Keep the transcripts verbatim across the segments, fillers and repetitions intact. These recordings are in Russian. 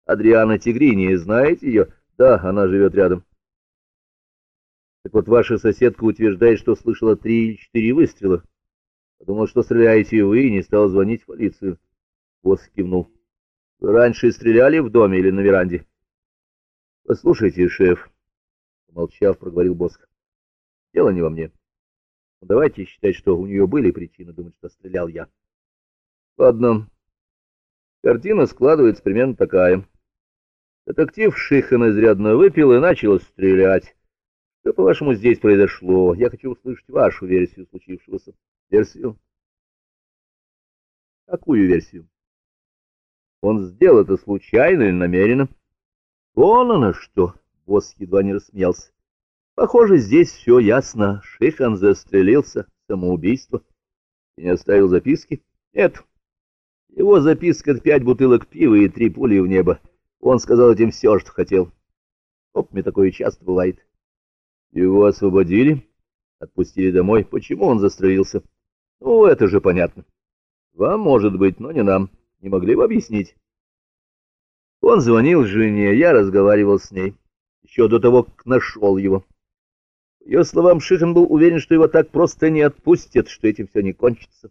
Адриана Тигрини, знаете ее? Да, она живет рядом. Так вот, ваша соседка утверждает, что слышала три или четыре выстрела. Подумал, что стреляете вы, и не стал звонить в полицию. Босс кивнул. Вы раньше стреляли в доме или на веранде? Послушайте, шеф, помолчав, проговорил Босс. Дело не во мне. Но давайте считать, что у нее были причины думать, что стрелял я. Ладно. Картина складывается примерно такая. Детектив Шихан изрядно выпил и начал стрелять. Что, по-вашему, здесь произошло? Я хочу услышать вашу версию случившегося. Версию? Какую версию? Он сделал это случайно или намеренно? Вон оно что! Босс едва не рассмеялся. Похоже, здесь все ясно. Шихан застрелился. Самоубийство. И не оставил записки? Нет. Его записка — это пять бутылок пива и три пули в небо. Он сказал этим все, что хотел. Оп, мне такое часто бывает. Его освободили? Отпустили домой. Почему он застрелился? Ну, это же понятно. Вам, может быть, но не нам. Не могли бы объяснить? Он звонил жене, я разговаривал с ней. Еще до того, как нашел его. По ее словам, Шихан был уверен, что его так просто не отпустят, что этим все не кончится.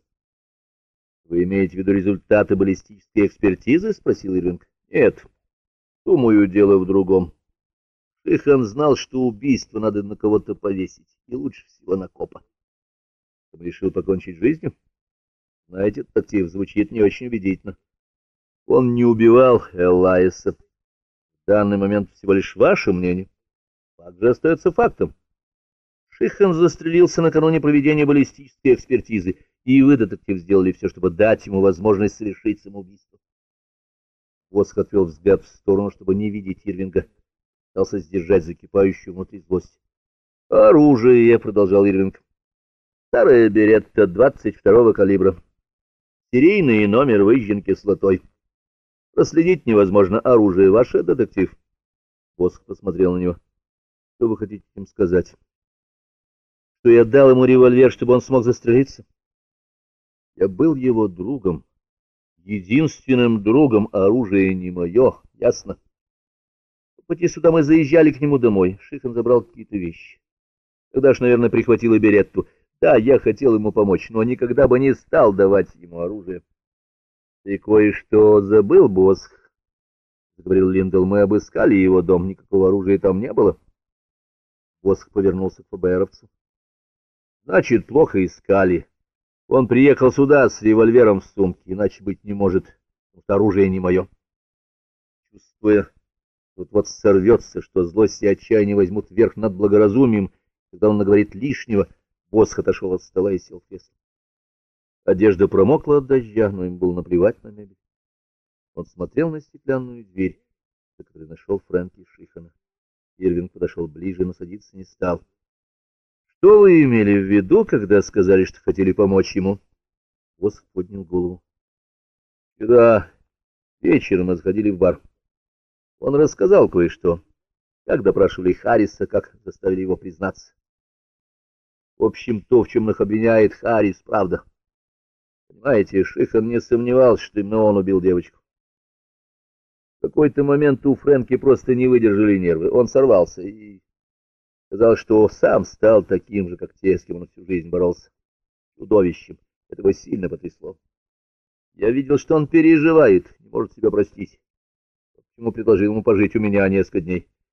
Вы имеете в виду результаты баллистической экспертизы? Спросил Ирвинг. Нет, думаю, дело в другом. Шихан знал, что убийство надо на кого-то повесить, и лучше всего на копа. Он решил покончить жизнью? Знаете, детектив, звучит не очень убедительно. Он не убивал Элайса. В данный момент всего лишь ваше мнение. Факт же остается фактом. Шихан застрелился накануне проведения баллистической экспертизы, и вы, детектив, сделали все, чтобы дать ему возможность совершить самоубийство. Воск отвел взгляд в сторону, чтобы не видеть Ирвинга. Пытался сдержать закипающую внутри злость. «Оружие», — продолжал Ирвинг. «Старая беретта двадцать второго калибра. Серийный номер выжжен кислотой. Проследить невозможно. Оружие ваше, детектив?» Воск посмотрел на него. «Что вы хотите им сказать? Что я дал ему револьвер, чтобы он смог застрелиться? Я был его другом. Единственным другом, а оружие не мое, ясно?» По пути сюда мы заезжали к нему домой. Шихан забрал какие-то вещи. Тогда ж, наверное, прихватил и беретту. Да, я хотел ему помочь, но никогда бы не стал давать ему оружие. — Ты кое-что забыл, босс? — заговорил Линдл. — Мы обыскали его дом, никакого оружия там не было. Босх повернулся к ФБРовцу. — Значит, плохо искали. Он приехал сюда с револьвером в сумке, иначе быть не может, потому что оружие не мое. Чувствуя, тут вот сорвется, что злость и отчаяние возьмут верх над благоразумием, когда он наговорит лишнего, Босх отошел от стола и сел в кресло. Одежда промокла от дождя, но им было наплевать на мебель. Он смотрел на стеклянную дверь, за которой нашел Фрэнки Шихана. Ирвинг подошел ближе, но садиться не стал. — Что вы имели в виду, когда сказали, что хотели помочь ему? Босх поднял голову. — Вчера вечером мы сходили в бар. Он рассказал кое-что, как допрашивали Харриса, как заставили его признаться. В общем, то, в чем их обвиняет Харрис, правда. Понимаете, Шихан не сомневался, что именно он убил девочку. В какой-то момент у Фрэнки просто не выдержали нервы. Он сорвался и сказал, что сам стал таким же, как те, с кем он всю жизнь боролся. Чудовищем. Это его сильно потрясло. Я видел, что он переживает, не может себя простить. Почему предложил ему пожить у меня несколько дней.